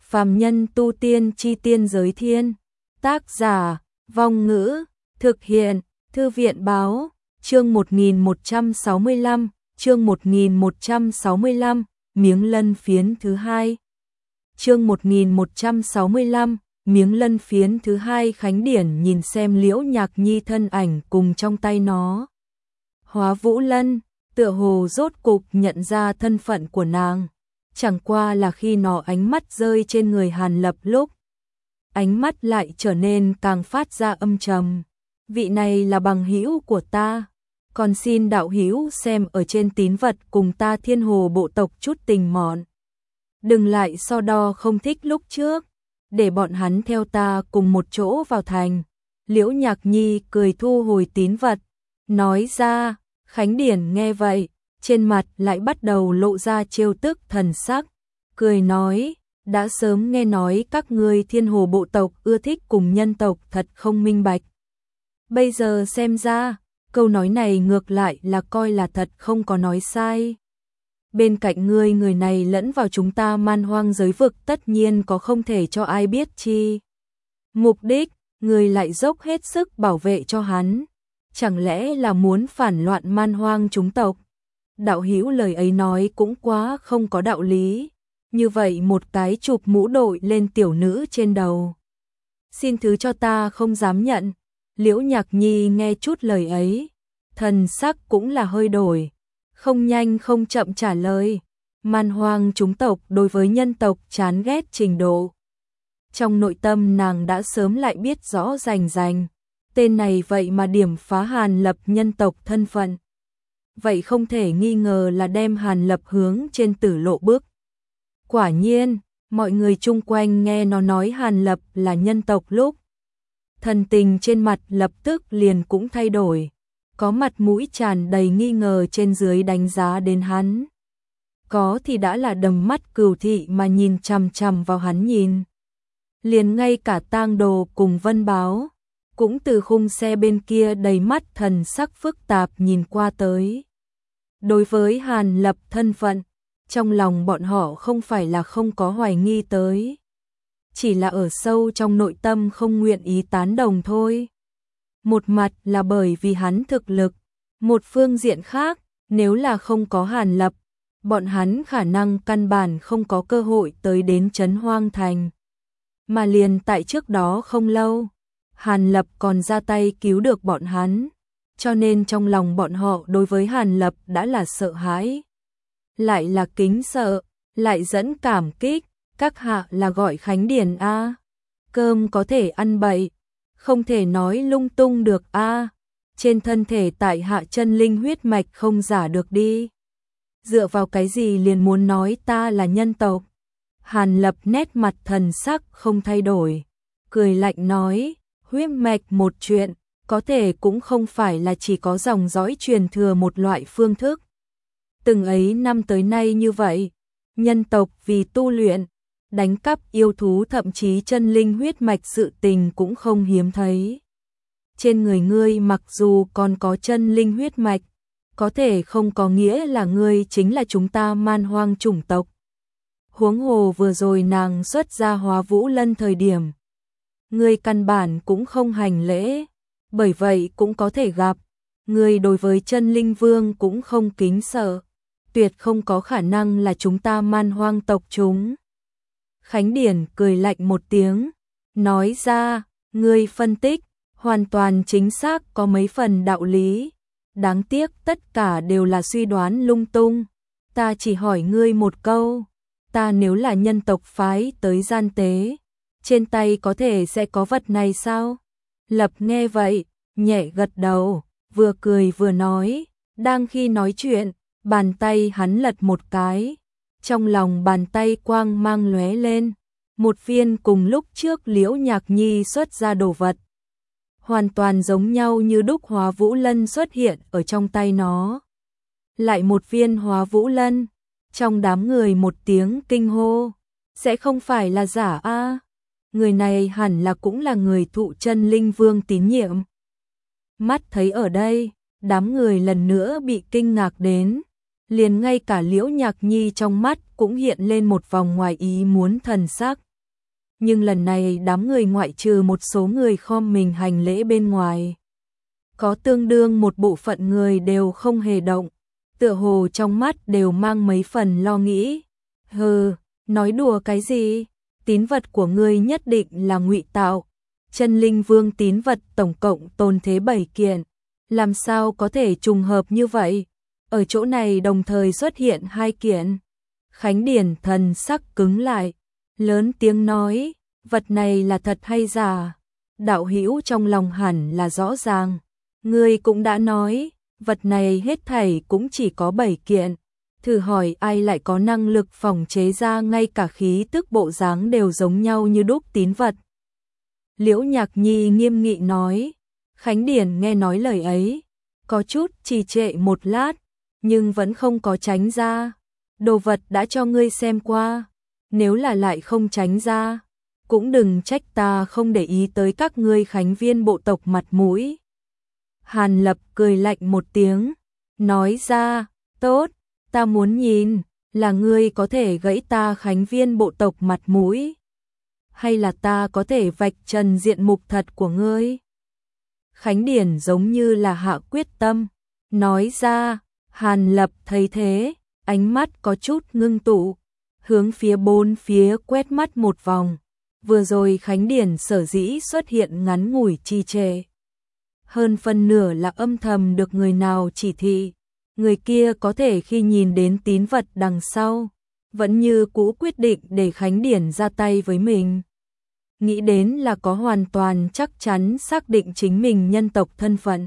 Phàm nhân tu tiên chi tiên giới thiên. Tác giả, Vong Ngữ, thực hiện, Thư viện báo, chương 1165, chương 1165, miếng lân phiến thứ hai. Chương 1165, miếng lân phiến thứ hai. Khánh Điển nhìn xem Liễu Nhạc Nhi thân ảnh cùng trong tay nó. Hóa Vũ Lân, tựa hồ rốt cục nhận ra thân phận của nàng. Chẳng qua là khi nó ánh mắt rơi trên người Hàn Lập lúc, ánh mắt lại trở nên càng phát ra âm trầm. Vị này là bằng hữu của ta, còn xin đạo hữu xem ở trên tín vật cùng ta Thiên Hồ bộ tộc chút tình mọn. Đừng lại so đo không thích lúc trước, để bọn hắn theo ta cùng một chỗ vào thành. Liễu Nhạc Nhi cười thu hồi tín vật, nói ra. Khánh Điển nghe vậy, trên mặt lại bắt đầu lộ ra trêu tức thần sắc, cười nói, đã sớm nghe nói các ngươi Thiên Hồ bộ tộc ưa thích cùng nhân tộc thật không minh bạch. Bây giờ xem ra, câu nói này ngược lại là coi là thật, không có nói sai. Bên cạnh ngươi người này lẫn vào chúng ta Man Hoang giới vực, tất nhiên có không thể cho ai biết chi mục đích, ngươi lại dốc hết sức bảo vệ cho hắn. Chẳng lẽ là muốn phản loạn Man Hoang chúng tộc? Đạo hữu lời ấy nói cũng quá không có đạo lý. Như vậy một cái chụp mũ đội lên tiểu nữ trên đầu. Xin thứ cho ta không dám nhận. Liễu Nhạc Nhi nghe chút lời ấy, thần sắc cũng là hơi đổi, không nhanh không chậm trả lời. Man Hoang chúng tộc đối với nhân tộc chán ghét trình độ, trong nội tâm nàng đã sớm lại biết rõ rành rành. Tên này vậy mà điểm phá Hàn Lập nhân tộc thân phận, vậy không thể nghi ngờ là đem Hàn Lập hướng trên tử lộ bước. Quả nhiên, mọi người chung quanh nghe nó nói Hàn Lập là nhân tộc lúc, thần tình trên mặt lập tức liền cũng thay đổi, có mặt mũi tràn đầy nghi ngờ trên dưới đánh giá đến hắn. Có thì đã là đầm mắt cừu thị mà nhìn chằm chằm vào hắn nhìn. Liền ngay cả Tang Đồ cùng Vân Báo cũng từ khung xe bên kia đầy mắt thần sắc phức tạp nhìn qua tới. Đối với Hàn Lập thân phận, trong lòng bọn họ không phải là không có hoài nghi tới, chỉ là ở sâu trong nội tâm không nguyện ý tán đồng thôi. Một mặt là bởi vì hắn thực lực, một phương diện khác, nếu là không có Hàn Lập, bọn hắn khả năng căn bản không có cơ hội tới đến Trấn Hoang Thành. Mà liền tại trước đó không lâu, Hàn Lập còn ra tay cứu được bọn hắn, cho nên trong lòng bọn họ đối với Hàn Lập đã là sợ hãi, lại là kính sợ, lại dẫn cảm kích. Các hạ là gọi Khánh Điển a? Cơm có thể ăn bậy, không thể nói lung tung được a. Trên thân thể tại hạ chân linh huyết mạch không giả được đi. Dựa vào cái gì liền muốn nói ta là nhân tộc? Hàn Lập nét mặt thần sắc không thay đổi, cười lạnh nói, huyết mạch một chuyện, có thể cũng không phải là chỉ có dòng dõi truyền thừa một loại phương thức. Từng ấy năm tới nay như vậy, nhân tộc vì tu luyện, đánh cắp yêu thú thậm chí chân linh huyết mạch sự tình cũng không hiếm thấy. Trên người ngươi mặc dù còn có chân linh huyết mạch, có thể không có nghĩa là ngươi chính là chúng ta Man Hoang chủng tộc. Huống hồ vừa rồi nàng xuất ra Hóa Vũ Lân thời điểm, ngươi căn bản cũng không hành lễ, bởi vậy cũng có thể gặp, ngươi đối với chân linh vương cũng không kính sợ, tuyệt không có khả năng là chúng ta Man Hoang tộc chúng. Khánh Điển cười lạnh một tiếng, nói ra, ngươi phân tích, hoàn toàn chính xác, có mấy phần đạo lý. Đáng tiếc tất cả đều là suy đoán lung tung. Ta chỉ hỏi ngươi một câu, ta nếu là nhân tộc phái tới gian tế, trên tay có thể sẽ có vật này sao? Lập nghe vậy, nhẹ gật đầu, vừa cười vừa nói, đang khi nói chuyện, bàn tay hắn lật một cái. Trong lòng bàn tay quang mang lóe lên, một viên cùng lúc trước Liễu Nhạc Nhi xuất ra đồ vật, hoàn toàn giống nhau như đúc Hóa Vũ Lân xuất hiện ở trong tay nó. Lại một viên Hóa Vũ Lân, trong đám người một tiếng kinh hô, sẽ không phải là giả a? Người này hẳn là cũng là người thụ chân linh vương tín nhiệm. Mắt thấy ở đây, đám người lần nữa bị kinh ngạc đến. Liền ngay cả Liễu Nhạc Nhi trong mắt cũng hiện lên một vòng ngoài ý muốn thần sắc. nhưng lần này đám người ngoại trừ một số người khom mình hành lễ bên ngoài. Có tương đương một bộ phận người đều không hề động, tựa hồ trong mắt đều mang mấy phần lo nghĩ. Hừ, nói đùa cái gì? Tín vật của ngươi nhất định là ngụy tạo. Chân linh vương tín vật tổng cộng tồn thế 7 kiện, làm sao có thể trùng hợp như vậy? Ở chỗ này đồng thời xuất hiện 2 kiện. Khánh Điển thần sắc cứng lại, lớn tiếng nói, vật này là thật hay giả? Đạo hữu trong lòng hẳn là rõ ràng, ngươi cũng đã nói, vật này hết thảy cũng chỉ có 7 kiện. Thử hỏi ai lại có năng lực phòng chế ra ngay cả khí tức bộ dáng đều giống nhau như đúc tín vật. Liễu Nhạc Nhi nghiêm nghị nói. Khánh Điển nghe nói lời ấy, có chút trì trệ một lát, nhưng vẫn không có tránh ra. Đồ vật đã cho ngươi xem qua, nếu là lại không tránh ra, cũng đừng trách ta không để ý tới các ngươi khánh viên bộ tộc mặt mũi. Hàn Lập cười lạnh một tiếng, nói ra, tốt, ta muốn nhìn, là ngươi có thể gãy ta khánh viên bộ tộc mặt mũi, hay là ta có thể vạch trần diện mục thật của ngươi? Khánh Điển giống như là hạ quyết tâm, nói ra. Hàn Lập thấy thế, ánh mắt có chút ngưng tụ, hướng phía bốn phía quét mắt một vòng. Vừa rồi Khánh Điển sở dĩ xuất hiện ngắn ngủi trì trệ, hơn phân nửa là âm thầm được người nào chỉ thị. Người kia có thể khi nhìn đến tín vật đằng sau, vẫn như cũ quyết định để Khánh Điển ra tay với mình. Nghĩ đến là có hoàn toàn chắc chắn xác định chính mình nhân tộc thân phận.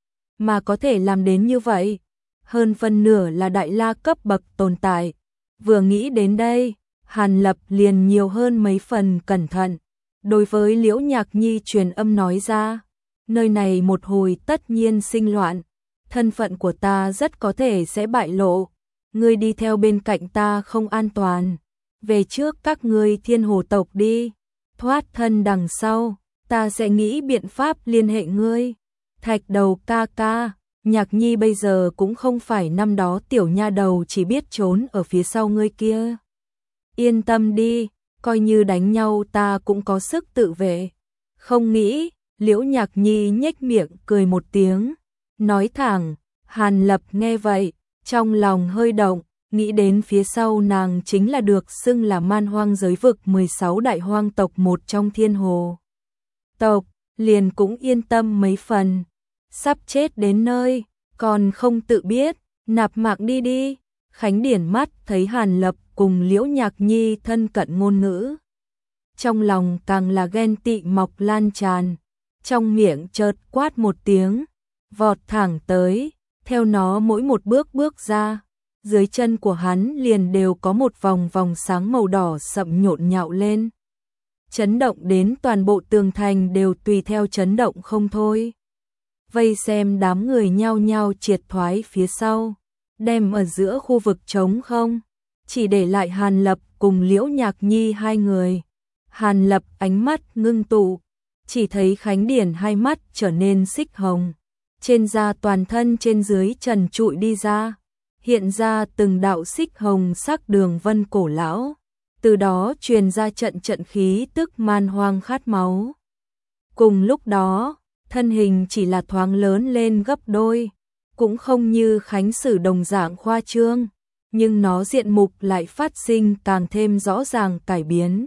Mà có thể làm đến như vậy, hơn phân nửa là đại la cấp bậc tồn tại. Vừa nghĩ đến đây, Hàn Lập liền nhiều hơn mấy phần cẩn thận. Đối với Liễu Nhạc Nhi truyền âm nói ra, nơi này một hồi tất nhiên sinh loạn, thân phận của ta rất có thể sẽ bại lộ. Ngươi đi theo bên cạnh ta không an toàn, về trước các ngươi Thiên Hồ tộc đi, thoát thân đằng sau, ta sẽ nghĩ biện pháp liên hệ ngươi. Thạch Đầu ca ca, Nhạc Nhi bây giờ cũng không phải năm đó tiểu nha đầu chỉ biết trốn ở phía sau ngươi kia. Yên tâm đi, coi như đánh nhau ta cũng có sức tự vệ. Không nghĩ, Liễu Nhạc Nhi nhếch miệng cười một tiếng, nói thẳng. Hàn Lập nghe vậy, trong lòng hơi động, nghĩ đến phía sau nàng chính là được xưng là man hoang giới vực 16 đại hoang tộc một trong Thiên Hồ tộc, liền cũng yên tâm mấy phần. Sắp chết đến nơi, còn không tự biết, nạp mạng đi đi. Khánh Điển mắt thấy Hàn Lập cùng Liễu Nhạc Nhi thân cận ngôn ngữ, trong lòng càng là ghen tị mọc lan tràn, trong miệng chợt quát một tiếng, vọt thẳng tới, theo nó mỗi một bước bước ra, dưới chân của hắn liền đều có một vòng vòng sáng màu đỏ sậm nhộn nhạo lên, chấn động đến toàn bộ tường thành đều tùy theo chấn động không thôi. Vây xem đám người nhao nhao triệt thoái phía sau, đem ở giữa khu vực trống không, chỉ để lại Hàn Lập cùng Liễu Nhạc Nhi hai người. Hàn Lập ánh mắt ngưng tụ, chỉ thấy Khánh Điển hai mắt trở nên xích hồng, trên da toàn thân trên dưới trần trụi đi ra, hiện ra từng đạo xích hồng sắc đường vân cổ lão, từ đó truyền ra trận trận khí tức man hoang khát máu. Cùng lúc đó, thân hình chỉ là thoáng lớn lên gấp đôi, cũng không như Khánh Sử đồng dạng khoa trương, nhưng nó diện mục lại phát sinh càng thêm rõ ràng cải biến.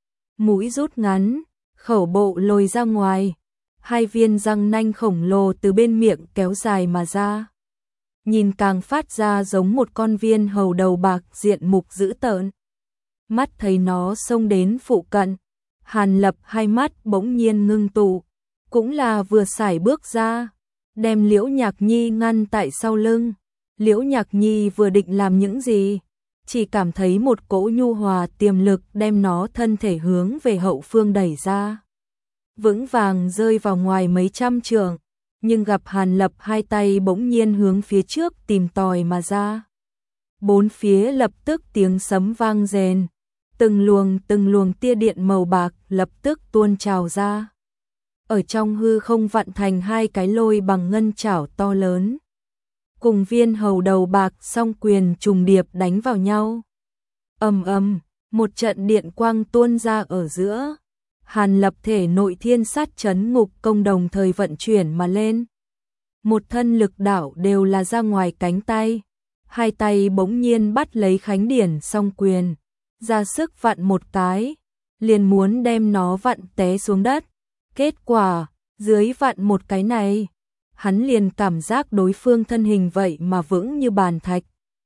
Mũi rút ngắn, khẩu bộ lồi ra ngoài, hai viên răng nanh khổng lồ từ bên miệng kéo dài mà ra. Nhìn càng phát ra giống một con viên hầu đầu bạc diện mục dữ tợn. Mắt thấy nó xông đến phụ cận, Hàn Lập hai mắt bỗng nhiên ngưng tụ, cũng là vừa sải bước ra, đem Liễu Nhạc Nhi ngăn tại sau lưng. Liễu Nhạc Nhi vừa định làm những gì, chỉ cảm thấy một cỗ nhu hòa tiềm lực đem nó thân thể hướng về hậu phương đẩy ra. Vững vàng rơi vào ngoài mấy trăm trượng, nhưng gặp Hàn Lập hai tay bỗng nhiên hướng phía trước tìm tòi mà ra. Bốn phía lập tức tiếng sấm vang rền, từng luồng tia điện màu bạc lập tức tuôn trào ra. Ở trong hư không vặn thành hai cái lôi bằng ngân chảo to lớn, cùng viên hầu đầu bạc song quyền trùng điệp đánh vào nhau. Ầm ầm, một trận điện quang tuôn ra ở giữa. Hàn Lập thể nội thiên sát chấn ngục công đồng thời vận chuyển mà lên. Một thân lực đạo đều là ra ngoài cánh tay. Hai tay bỗng nhiên bắt lấy Khánh Điển song quyền, ra sức vặn một cái, liền muốn đem nó vặn té xuống đất. Kết quả, dưới vặn một cái này, hắn liền cảm giác đối phương thân hình vậy mà vững như bàn thạch,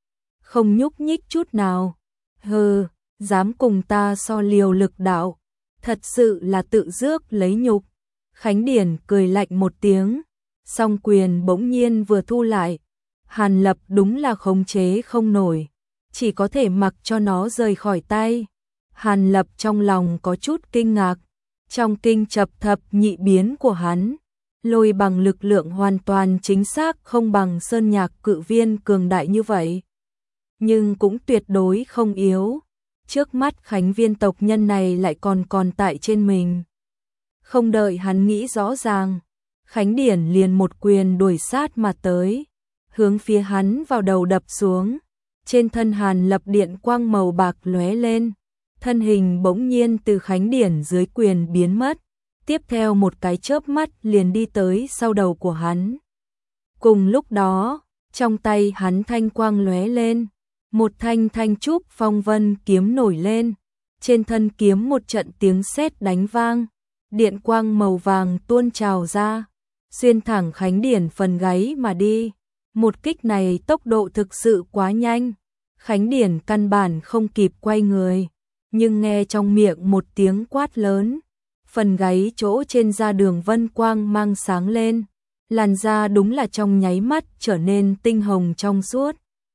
không nhúc nhích chút nào. Hừ, dám cùng ta so liều lực đạo, thật sự là tự rước lấy nhục. Khánh Điển cười lạnh một tiếng, song quyền bỗng nhiên vừa thu lại. Hàn Lập đúng là khống chế không nổi, chỉ có thể mặc cho nó rời khỏi tay. Hàn Lập trong lòng có chút kinh ngạc, trong kinh chập thập nhị biến của hắn, lôi bằng lực lượng hoàn toàn chính xác không bằng sơn nhạc cự viên cường đại như vậy, nhưng cũng tuyệt đối không yếu. Trước mắt Khánh viên tộc nhân này lại còn tại trên mình. Không đợi hắn nghĩ rõ ràng, Khánh Điển liền một quyền đuổi sát mà tới, hướng phía hắn vào đầu đập xuống. Trên thân Hàn Lập điện quang màu bạc lóe lên, thân hình bỗng nhiên từ Khánh Điển dưới quyền biến mất, tiếp theo một cái chớp mắt liền đi tới sau đầu của hắn. Cùng lúc đó, trong tay hắn thanh quang lóe lên, một thanh thanh trúc phong vân kiếm nổi lên, trên thân kiếm một trận tiếng sét đánh vang, điện quang màu vàng tuôn trào ra, xuyên thẳng Khánh Điển phần gáy mà đi. Một kích này tốc độ thực sự quá nhanh, Khánh Điển căn bản không kịp quay người, nhưng nghe trong miệng một tiếng quát lớn, phần gáy chỗ trên da đường vân quang mang sáng lên, làn da đúng là trong nháy mắt trở nên tinh hồng trong suốt.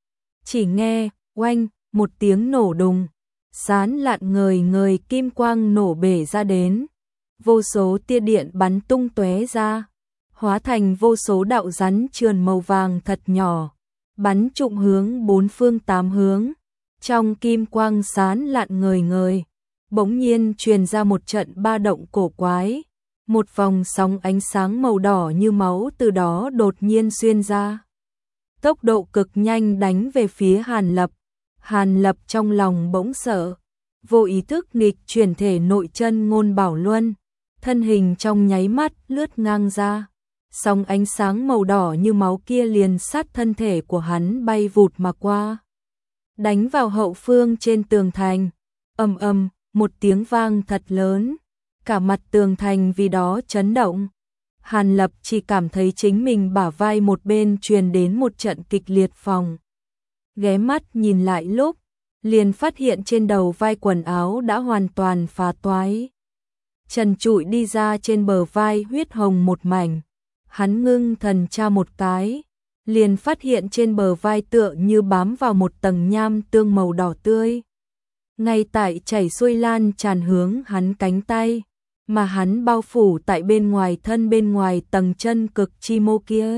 Chỉ nghe, oanh, một tiếng nổ đùng, sán lạn ngời ngời kim quang nổ bể ra đến, vô số tia điện bắn tung tóe ra, hóa thành vô số đạo rắn trườn màu vàng thật nhỏ, bắn trụng hướng bốn phương tám hướng. Trong kim quang sán lạn ngời ngời, bỗng nhiên truyền ra một trận ba động cổ quái, một vòng sóng ánh sáng màu đỏ như máu từ đó đột nhiên xuyên ra, tốc độ cực nhanh đánh về phía Hàn Lập. Hàn Lập trong lòng bỗng sợ, vô ý thức nghịch chuyển thể nội chân ngôn bảo luân, thân hình trong nháy mắt lướt ngang ra, sóng ánh sáng màu đỏ như máu kia liền sát thân thể của hắn bay vụt mà qua, đánh vào hậu phương trên tường thành. Ầm ầm, một tiếng vang thật lớn, cả mặt tường thành vì đó chấn động. Hàn Lập chỉ cảm thấy chính mình bả vai một bên truyền đến một trận kịch liệt phòng. Ghé mắt nhìn lại lúc, liền phát hiện trên đầu vai quần áo đã hoàn toàn phá toái. Trần trụi đi ra trên bờ vai huyết hồng một mảnh. Hắn ngưng thần tra một cái, liền phát hiện trên bờ vai tựa như bám vào một tầng nham tương màu đỏ tươi. Ngay tại chảy xuôi lan tràn hướng hắn cánh tay, mà hắn bao phủ tại bên ngoài thân bên ngoài tầng chân cực chi mô kia.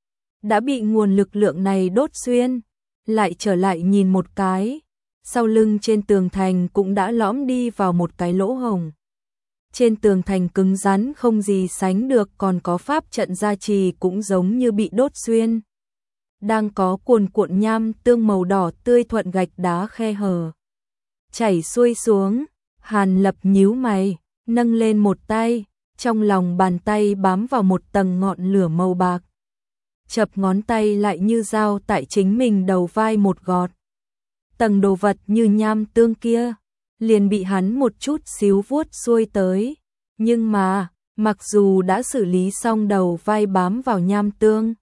Đã bị nguồn lực lượng này đốt xuyên, lại trở lại nhìn một cái, sau lưng trên tường thành cũng đã lõm đi vào một cái lỗ hổng. Trên tường thành cứng rắn không gì sánh được, còn có pháp trận gia trì cũng giống như bị đốt xuyên. Đang có cuồn cuộn nham tương màu đỏ tươi thuận gạch đá khe hở chảy xuôi xuống. Hàn Lập nhíu mày, nâng lên một tay, trong lòng bàn tay bám vào một tầng ngọn lửa màu bạc. Chập ngón tay lại như dao tại chính mình đầu vai một gọt. Tầng đồ vật như nham tương kia liền bị hắn một chút xíu vuốt xuôi tới, nhưng mà, mặc dù đã xử lý xong đầu vai bám vào nham tương,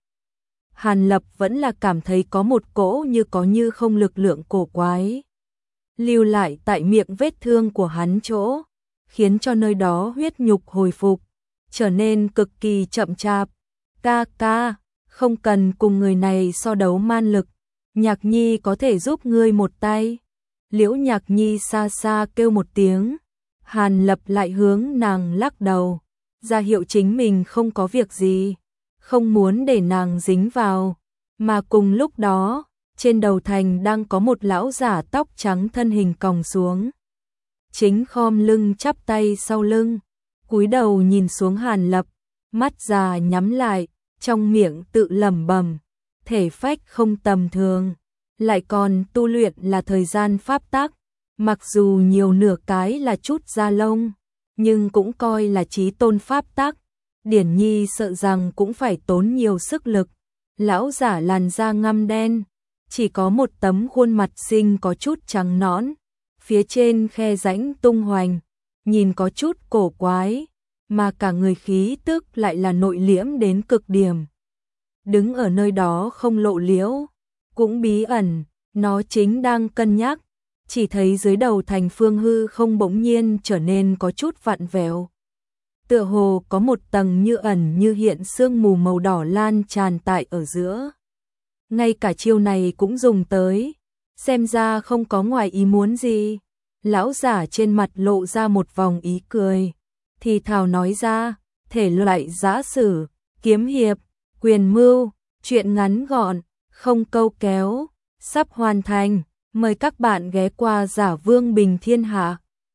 Hàn Lập vẫn là cảm thấy có một cỗ như có như không lực lượng cổ quái lưu lại tại miệng vết thương của hắn chỗ, khiến cho nơi đó huyết nhục hồi phục, trở nên cực kỳ chậm chạp. Ca ca, không cần cùng người này so đấu man lực, Nhạc Nhi có thể giúp ngươi một tay. Liễu Nhạc Nhi xa xa kêu một tiếng, Hàn Lập lại hướng nàng lắc đầu, ra hiệu chính mình không có việc gì, không muốn để nàng dính vào. Mà cùng lúc đó, trên đầu thành đang có một lão giả tóc trắng thân hình còng xuống, chính khom lưng chắp tay sau lưng, cúi đầu nhìn xuống Hàn Lập, mắt già nhắm lại, trong miệng tự lẩm bẩm, thể phách không tầm thường, lại còn tu luyện là thời gian pháp tắc, mặc dù nhiều nửa cái là chút da lông, nhưng cũng coi là chí tôn pháp tắc. Điển Nhi sợ rằng cũng phải tốn nhiều sức lực. Lão giả làn da ngăm đen, chỉ có một tấm khuôn mặt xinh có chút trắng nõn, phía trên khe rãnh tung hoành, nhìn có chút cổ quái, mà cả người khí tức lại là nội liễm đến cực điểm. Đứng ở nơi đó không lộ liễu, cũng bí ẩn, nó chính đang cân nhắc, chỉ thấy dưới đầu Thành Phương hư không bỗng nhiên trở nên có chút vặn vẹo. Tựa hồ có một tầng như ẩn như hiện sương mù màu đỏ lan tràn tại ở giữa. Ngay cả chiêu này cũng dùng tới, xem ra không có ngoài ý muốn gì. Lão giả trên mặt lộ ra một vòng ý cười, thì thào nói ra, thể loại giã sử, kiếm hiệp, quyền mưu, chuyện ngắn gọn, không câu kéo, sắp hoàn thành, mời các bạn ghé qua Giả Vương Bình Thiên Hạ.